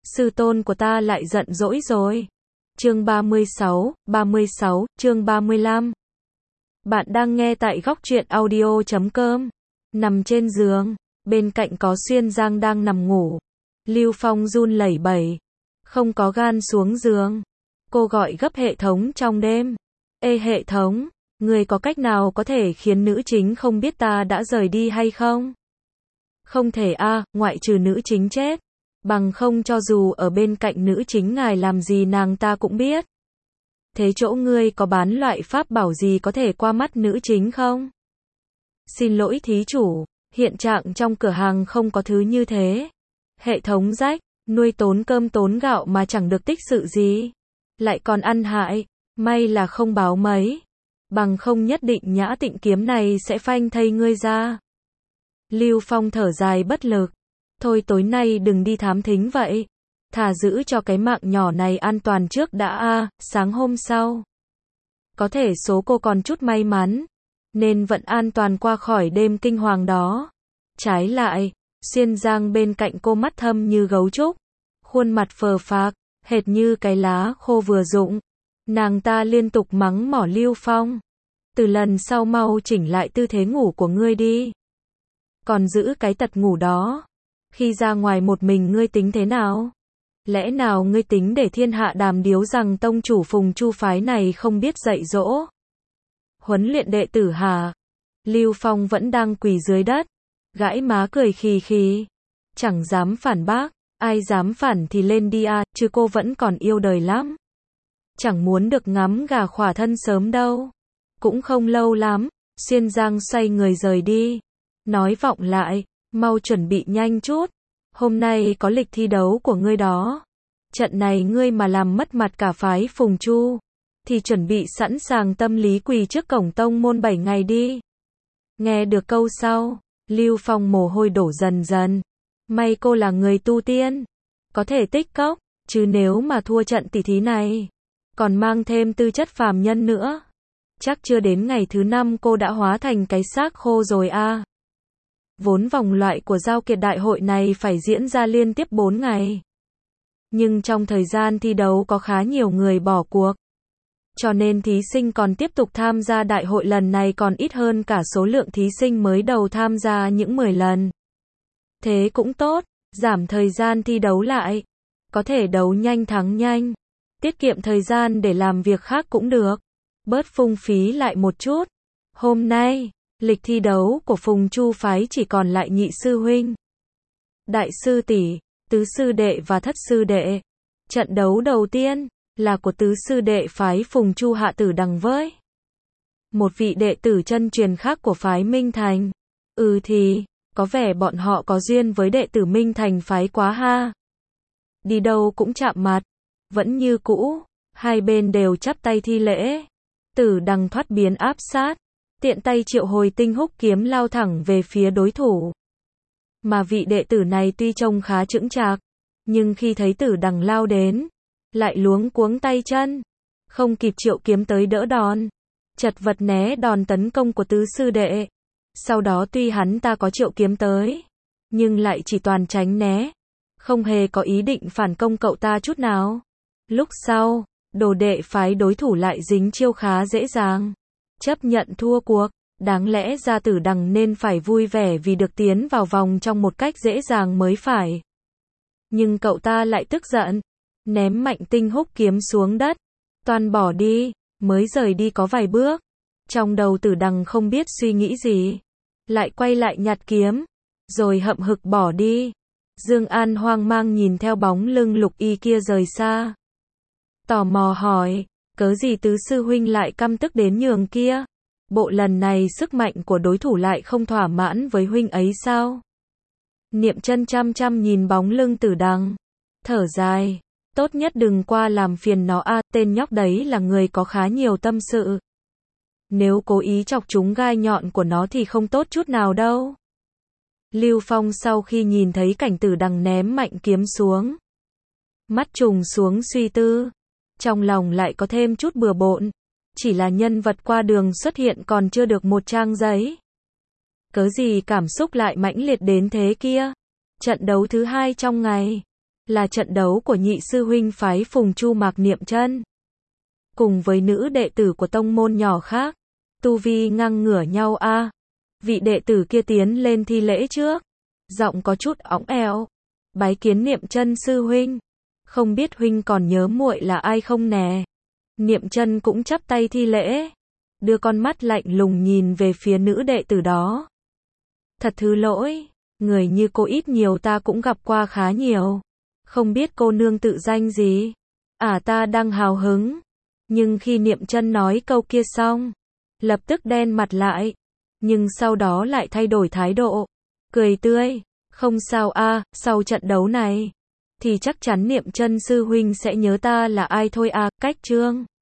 sư tôn của ta lại giận dỗi rồi. Chương 36, chương 35. Bạn đang nghe tại góc truyện audio.com. Nằm trên giường, bên cạnh có Xuyên Giang đang nằm ngủ. Lưu Phong run lẩy bẩy, không có gan xuống giường. Cô gọi gấp hệ thống trong đêm. Ê hệ thống, người có cách nào có thể khiến nữ chính không biết ta đã rời đi hay không? Không thể a, ngoại trừ nữ chính chết. Bằng không cho dù ở bên cạnh nữ chính ngài làm gì nàng ta cũng biết. Thế chỗ ngươi có bán loại pháp bảo gì có thể qua mắt nữ chính không? Xin lỗi thí chủ, hiện trạng trong cửa hàng không có thứ như thế. Hệ thống rách, nuôi tốn cơm tốn gạo mà chẳng được tích sự gì. Lại còn ăn hại, may là không báo mấy. Bằng không nhất định Nhã Tịnh kiếm này sẽ phanh thây ngươi ra. Lưu Phong thở dài bất lực. Thôi tối nay đừng đi thám thính vậy. Thà giữ cho cái mạng nhỏ này an toàn trước đã a. Sáng hôm sau. Có thể số cô còn chút may mắn. Nên vẫn an toàn qua khỏi đêm kinh hoàng đó. Trái lại, Xuyên Giang bên cạnh cô mắt thâm như gấu trúc. Khuôn mặt phờ phạc, hệt như cái lá khô vừa rụng. Nàng ta liên tục mắng mỏ Lưu Phong. Từ lần sau mau chỉnh lại tư thế ngủ của ngươi đi. Còn giữ cái tật ngủ đó. Khi ra ngoài một mình ngươi tính thế nào? Lẽ nào ngươi tính để thiên hạ đàm điếu rằng tông chủ Phùng Chu phái này không biết dạy dỗ? Huấn luyện đệ tử hả? Lưu Phong vẫn đang quỳ dưới đất. Gãi má cười khì khì. Chẳng dám phản bác. Ai dám phản thì lên đi à, chứ cô vẫn còn yêu đời lắm. Chẳng muốn được ngắm gà khỏa thân sớm đâu. Cũng không lâu lắm. Xuyên Giang xoay người rời đi. Nói vọng lại. Mau chuẩn bị nhanh chút. Hôm nay có lịch thi đấu của ngươi đó. Trận này ngươi mà làm mất mặt cả phái Phùng Chu. Thì chuẩn bị sẵn sàng tâm lý quỳ trước cổng tông môn 7 ngày đi. Nghe được câu sau. Lưu Phong mồ hôi đổ dần dần. May cô là người tu tiên. Có thể tích cốc. Chứ nếu mà thua trận tỷ thí này. Còn mang thêm tư chất phàm nhân nữa. Chắc chưa đến ngày thứ 5 cô đã hóa thành cái xác khô rồi a. Vốn vòng loại của giao kiệt đại hội này phải diễn ra liên tiếp 4 ngày. Nhưng trong thời gian thi đấu có khá nhiều người bỏ cuộc. Cho nên thí sinh còn tiếp tục tham gia đại hội lần này còn ít hơn cả số lượng thí sinh mới đầu tham gia những 10 lần. Thế cũng tốt, giảm thời gian thi đấu lại. Có thể đấu nhanh thắng nhanh. Tiết kiệm thời gian để làm việc khác cũng được. Bớt phung phí lại một chút. Hôm nay, lịch thi đấu của Phùng Chu phái chỉ còn lại nhị sư huynh, đại sư tỷ, tứ sư đệ và thất sư đệ. Trận đấu đầu tiên là của tứ sư đệ phái Phùng Chu Hạ Tử Đằng với một vị đệ tử chân truyền khác của phái Minh Thành. Thì, có vẻ bọn họ có duyên với đệ tử Minh Thành phái quá ha. Đi đâu cũng chạm mặt, vẫn như cũ, hai bên đều chắp tay thi lễ. Tử Đằng thoát biến áp sát, tiện tay triệu hồi tinh húc kiếm lao thẳng về phía đối thủ. Mà vị đệ tử này tuy trông khá chững chạc, nhưng khi thấy Tử Đằng lao đến, lại luống cuống tay chân, không kịp triệu kiếm tới đỡ đòn, chật vật né đòn tấn công của tứ sư đệ. Sau đó tuy hắn ta có triệu kiếm tới, nhưng lại chỉ toàn tránh né, không hề có ý định phản công cậu ta chút nào. Lúc sau, đồ đệ phái đối thủ lại dính chiêu khá dễ dàng, chấp nhận thua cuộc. Đáng lẽ ra Tử Đằng nên phải vui vẻ vì được tiến vào vòng trong một cách dễ dàng mới phải. Nhưng cậu ta lại tức giận, ném mạnh tinh húc kiếm xuống đất, toan bỏ đi, mới rời đi có vài bước. Trong đầu Tử Đằng không biết suy nghĩ gì, lại quay lại nhặt kiếm, rồi hậm hực bỏ đi. Dương An hoang mang nhìn theo bóng lưng Lục Y kia rời xa. Tò mò hỏi, cớ gì tứ sư huynh lại căm tức đến nhường kia? Bộ lần này sức mạnh của đối thủ lại không thỏa mãn với huynh ấy sao? Niệm Chân chăm chăm nhìn bóng lưng Tử Đằng, thở dài, tốt nhất đừng qua làm phiền nó a, tên nhóc đấy là người có khá nhiều tâm sự. Nếu cố ý chọc trúng gai nhọn của nó thì không tốt chút nào đâu. Lưu Phong sau khi nhìn thấy cảnh Tử Đằng ném mạnh kiếm xuống, mắt trùng xuống suy tư, trong lòng lại có thêm chút bừa bộn. Chỉ là nhân vật qua đường xuất hiện còn chưa được một trang giấy. Cớ gì cảm xúc lại mãnh liệt đến thế kia? Trận đấu thứ 2 trong ngày. là trận đấu của nhị sư huynh phái Phùng Chu Mạc Niệm Chân cùng với nữ đệ tử của tông môn nhỏ khác. Tu vi ngang ngửa nhau a. Vị đệ tử kia tiến lên thi lễ trước, giọng có chút óng eo. Bái kiến Niệm Chân sư huynh, không biết huynh còn nhớ muội là ai không nè. Niệm Chân cũng chắp tay thi lễ, đưa con mắt lạnh lùng nhìn về phía nữ đệ tử đó. Thật thứ lỗi, người như cô ít nhiều ta cũng gặp qua khá nhiều. Không biết cô nương tự danh gì? Ta đang hào hứng. Nhưng khi Niệm Chân nói câu kia xong, lập tức đen mặt lại. Nhưng sau đó lại thay đổi thái độ, cười tươi. Không sao sau trận đấu này thì chắc chắn Niệm Chân sư huynh sẽ nhớ ta là ai thôi cách chương.